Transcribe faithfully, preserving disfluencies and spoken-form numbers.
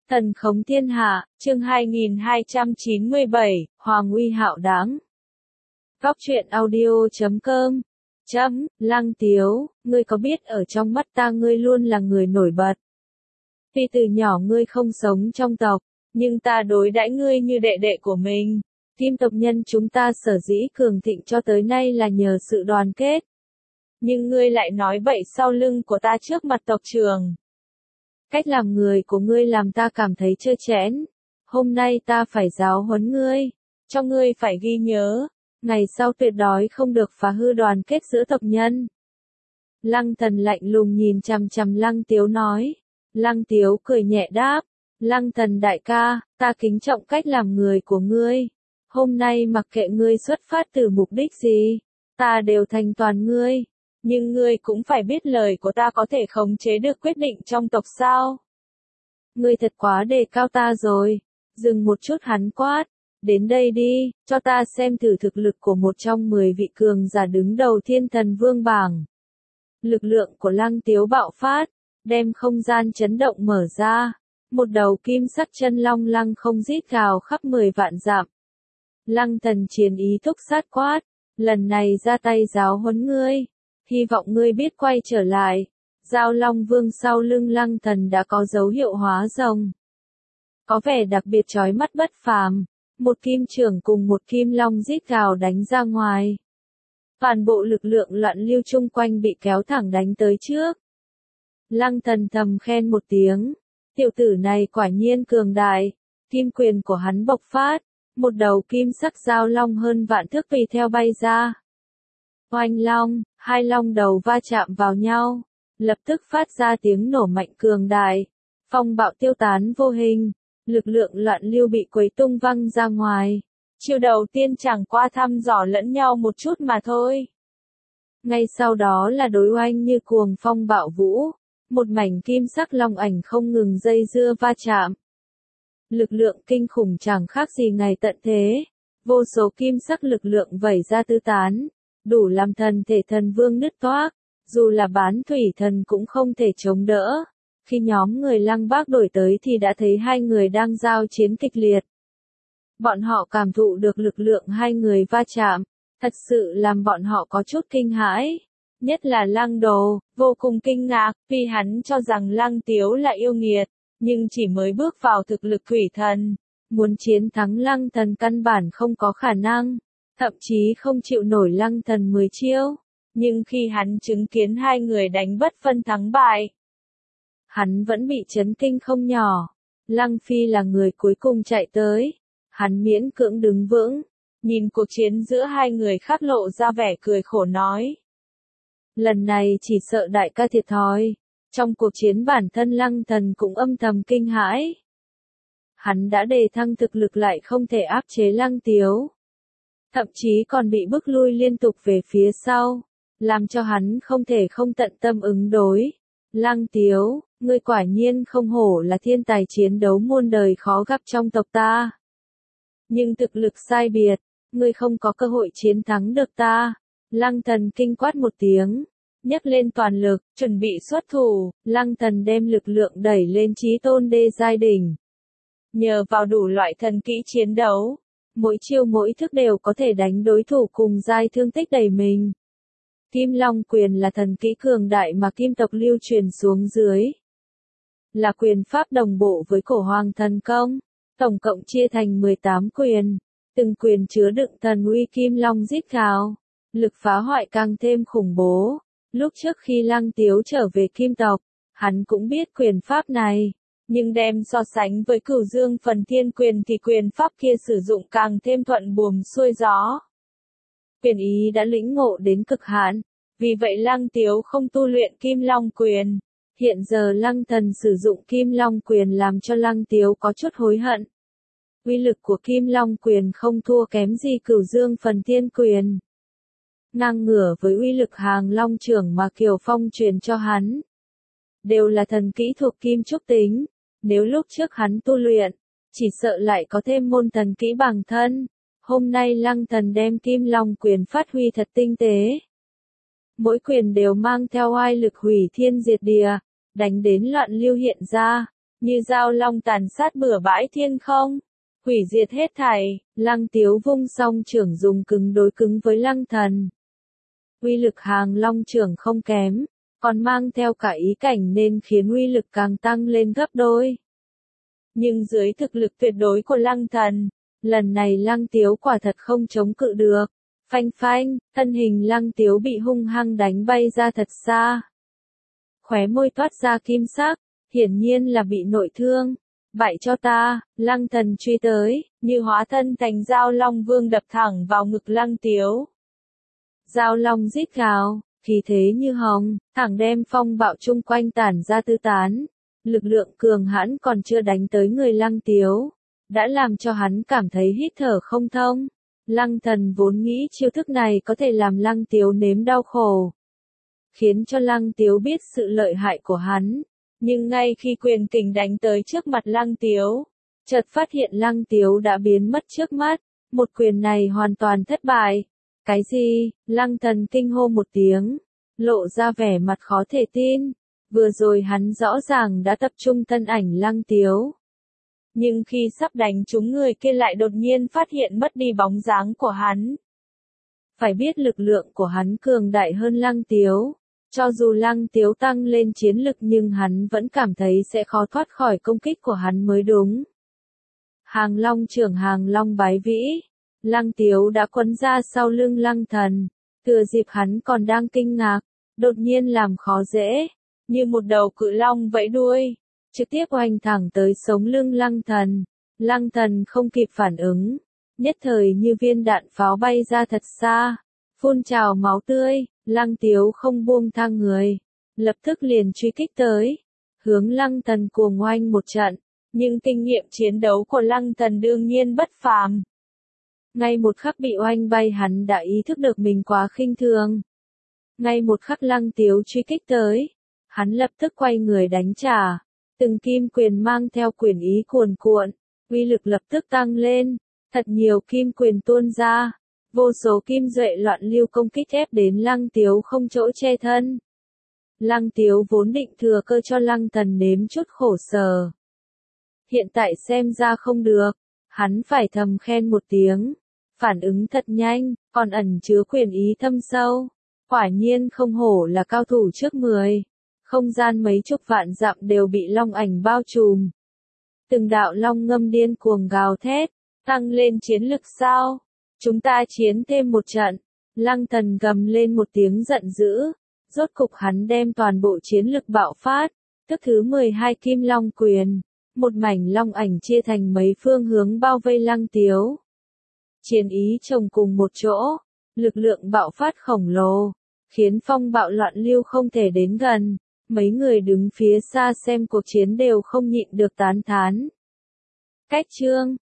Thần khống thiên hạ, chương hai nghìn hai trăm chín mươi bảy, Hoàng uy hạo đáng. Góc truyện audio chấm com. Chấm, Lăng Tiếu, ngươi có biết ở trong mắt ta ngươi luôn là người nổi bật. Tuy từ nhỏ ngươi không sống trong tộc, nhưng ta đối đãi ngươi như đệ đệ của mình. Kim tộc nhân chúng ta sở dĩ cường thịnh cho tới nay là nhờ sự đoàn kết. Nhưng ngươi lại nói bậy sau lưng của ta trước mặt tộc trưởng. Cách làm người của ngươi làm ta cảm thấy trơ trẽn. Hôm nay ta phải giáo huấn ngươi, cho ngươi phải ghi nhớ, ngày sau tuyệt đối không được phá hư đoàn kết giữa tộc nhân. Lăng Thần lạnh lùng nhìn chằm chằm Lăng Tiếu nói. Lăng Tiếu cười nhẹ đáp, Lăng Thần đại ca, ta kính trọng cách làm người của ngươi. Hôm nay mặc kệ ngươi xuất phát từ mục đích gì, ta đều thành toàn ngươi. Nhưng ngươi cũng phải biết lời của ta có thể khống chế được quyết định trong tộc sao. Ngươi thật quá đề cao ta rồi. Dừng một chút hắn quát. Đến đây đi, cho ta xem thử thực lực của một trong mười vị cường giả đứng đầu thiên thần vương bảng. Lực lượng của Lăng Tiếu bạo phát, đem không gian chấn động mở ra. Một đầu kim sắc chân long lăng không rít gào khắp mười vạn dặm. Lăng Thần chiến ý thúc sát quát. Lần này ra tay giáo huấn ngươi. Hy vọng ngươi biết quay trở lại. Giao Long Vương sau lưng Lăng Thần đã có dấu hiệu hóa rồng. Có vẻ đặc biệt chói mắt bất phàm. Một kim trưởng cùng một kim long rít gào đánh ra ngoài. Toàn bộ lực lượng loạn lưu chung quanh bị kéo thẳng đánh tới trước. Lăng Thần thầm khen một tiếng. Tiểu tử này quả nhiên cường đại. Kim quyền của hắn bộc phát. Một đầu kim sắc giao long hơn vạn thước tùy theo bay ra. Oanh long, hai long đầu va chạm vào nhau, lập tức phát ra tiếng nổ mạnh cường đại. Phong bạo tiêu tán vô hình, lực lượng loạn lưu bị quấy tung văng ra ngoài. Chiêu đầu tiên chẳng qua thăm dò lẫn nhau một chút mà thôi. Ngay sau đó là đối oanh như cuồng phong bạo vũ, một mảnh kim sắc long ảnh không ngừng dây dưa va chạm. Lực lượng kinh khủng chẳng khác gì ngày tận thế, vô số kim sắc lực lượng vẩy ra tứ tán. Đủ làm thần thể thần vương nứt toác, dù là bán thủy thần cũng không thể chống đỡ. Khi nhóm người Lăng Bác đổi tới thì đã thấy hai người đang giao chiến kịch liệt. Bọn họ cảm thụ được lực lượng hai người va chạm, thật sự làm bọn họ có chút kinh hãi. Nhất là Lăng Đồ, vô cùng kinh ngạc, vì hắn cho rằng Lăng Tiếu là yêu nghiệt, nhưng chỉ mới bước vào thực lực quỷ thần. Muốn chiến thắng Lăng Thần căn bản không có khả năng. Thậm chí không chịu nổi Lăng Thần mười chiêu, nhưng khi hắn chứng kiến hai người đánh bất phân thắng bại, hắn vẫn bị chấn kinh không nhỏ. Lăng Phi là người cuối cùng chạy tới, hắn miễn cưỡng đứng vững, nhìn cuộc chiến giữa hai người khác lộ ra vẻ cười khổ nói. Lần này chỉ sợ đại ca thiệt thòi, trong cuộc chiến bản thân Lăng Thần cũng âm thầm kinh hãi. Hắn đã đề thăng thực lực lại không thể áp chế Lăng Tiếu. Thậm chí còn bị bức lui liên tục về phía sau, làm cho hắn không thể không tận tâm ứng đối. Lăng Tiếu, ngươi quả nhiên không hổ là thiên tài chiến đấu muôn đời khó gặp trong tộc ta. Nhưng thực lực sai biệt, ngươi không có cơ hội chiến thắng được ta. Lăng Thần kinh quát một tiếng, nhấc lên toàn lực, chuẩn bị xuất thủ. Lăng Thần đem lực lượng đẩy lên chí tôn đê giai đỉnh. Nhờ vào đủ loại thần kỹ chiến đấu, mỗi chiêu mỗi thức đều có thể đánh đối thủ cùng giai thương tích đầy mình. Kim Long quyền là thần kỹ cường đại mà kim tộc lưu truyền xuống dưới. Là quyền pháp đồng bộ với cổ hoàng thần công, tổng cộng chia thành mười tám quyền. Từng quyền chứa đựng thần uy Kim Long rít gào, lực phá hoại càng thêm khủng bố. Lúc trước khi Lăng Tiếu trở về kim tộc, hắn cũng biết quyền pháp này. Nhưng đem so sánh với Cửu Dương Phần Thiên Quyền thì quyền pháp kia sử dụng càng thêm thuận buồm xuôi gió. Quyền ý đã lĩnh ngộ đến cực hạn, vì vậy Lăng Tiếu không tu luyện Kim Long Quyền. Hiện giờ Lăng Thần sử dụng Kim Long Quyền làm cho Lăng Tiếu có chút hối hận. Uy lực của Kim Long Quyền không thua kém gì Cửu Dương Phần Thiên Quyền. Ngang ngửa với uy lực Hàng Long Chưởng mà Kiều Phong truyền cho hắn. Đều là thần kỹ thuộc kim trúc tính. Nếu lúc trước hắn tu luyện, chỉ sợ lại có thêm môn thần kỹ bằng thân. Hôm nay Lăng Thần đem Kim Long Quyền phát huy thật tinh tế. Mỗi quyền đều mang theo oai lực hủy thiên diệt địa, đánh đến loạn lưu hiện ra. như dao long tàn sát bừa bãi thiên không, hủy diệt hết thảy. Lăng Tiếu vung song trưởng dùng cứng đối cứng với Lăng Thần. Uy lực Hàng Long trưởng không kém, còn mang theo cả ý cảnh nên khiến uy lực càng tăng lên gấp đôi. Nhưng dưới thực lực tuyệt đối của Lăng Thần, lần này Lăng Tiếu quả thật không chống cự được. Phanh phanh, thân hình Lăng Tiếu bị hung hăng đánh bay ra thật xa. Khóe môi toát ra kim sắc, hiển nhiên là bị nội thương. Bại cho ta, Lăng Thần truy tới, như hóa thân thành dao long vương đập thẳng vào ngực Lăng Tiếu. Dao long rít gào, khí thế như hồng, thẳng đem phong bạo chung quanh tản ra tứ tán. Lực lượng cường hãn còn chưa đánh tới người Lăng Tiếu, đã làm cho hắn cảm thấy hít thở không thông. Lăng Thần vốn nghĩ chiêu thức này có thể làm Lăng Tiếu nếm đau khổ, khiến cho Lăng Tiếu biết sự lợi hại của hắn. Nhưng ngay khi quyền kình đánh tới trước mặt Lăng Tiếu, chợt phát hiện Lăng Tiếu đã biến mất trước mắt, một quyền này hoàn toàn thất bại. Cái gì? Lăng Thần kinh hô một tiếng, lộ ra vẻ mặt khó thể tin. Vừa rồi hắn rõ ràng đã tập trung thân ảnh Lăng Tiếu, nhưng khi sắp đánh trúng người kia lại đột nhiên phát hiện mất đi bóng dáng của hắn. Phải biết lực lượng của hắn cường đại hơn Lăng Tiếu, cho dù Lăng Tiếu tăng lên chiến lực nhưng hắn vẫn cảm thấy sẽ khó thoát khỏi công kích của hắn mới đúng. Hàng Long trưởng Hàng Long bái vĩ, Lăng Tiếu đã quấn ra sau lưng Lăng Thần, thừa dịp hắn còn đang kinh ngạc, đột nhiên làm khó dễ, như một đầu cự long vẫy đuôi, trực tiếp oanh thẳng tới sống lưng Lăng Thần. Lăng Thần không kịp phản ứng, nhất thời như viên đạn pháo bay ra thật xa, phun trào máu tươi. Lăng Tiếu không buông tha người, lập tức liền truy kích tới, hướng Lăng Thần cuồng oanh một trận, nhưng kinh nghiệm chiến đấu của Lăng Thần đương nhiên bất phàm. Ngay một khắc bị oanh bay hắn đã ý thức được mình quá khinh thường. Ngay một khắc Lăng Tiếu truy kích tới, hắn lập tức quay người đánh trả, từng kim quyền mang theo quyền ý cuồn cuộn, uy lực lập tức tăng lên, thật nhiều kim quyền tuôn ra. Vô số kim duệ loạn lưu công kích ép đến Lăng Tiếu không chỗ che thân. Lăng Tiếu vốn định thừa cơ cho Lăng Thần nếm chút khổ sở. Hiện tại xem ra không được, hắn phải thầm khen một tiếng. Phản ứng thật nhanh, còn ẩn chứa quyền ý thâm sâu. Quả nhiên không hổ là cao thủ trước mười. Không gian mấy chục vạn dặm đều bị long ảnh bao trùm. Từng đạo long ngâm điên cuồng gào thét, tăng lên chiến lực sao? Chúng ta chiến thêm một trận. Lăng Thần gầm lên một tiếng giận dữ. Rốt cục hắn đem toàn bộ chiến lực bạo phát. Tức thứ mười hai kim long quyền. Một mảnh long ảnh chia thành mấy phương hướng bao vây Lăng Tiếu. Chiến ý chồng cùng một chỗ. Lực lượng bạo phát khổng lồ, khiến phong bạo loạn lưu không thể đến gần. Mấy người đứng phía xa xem cuộc chiến đều không nhịn được tán thán. Cách chương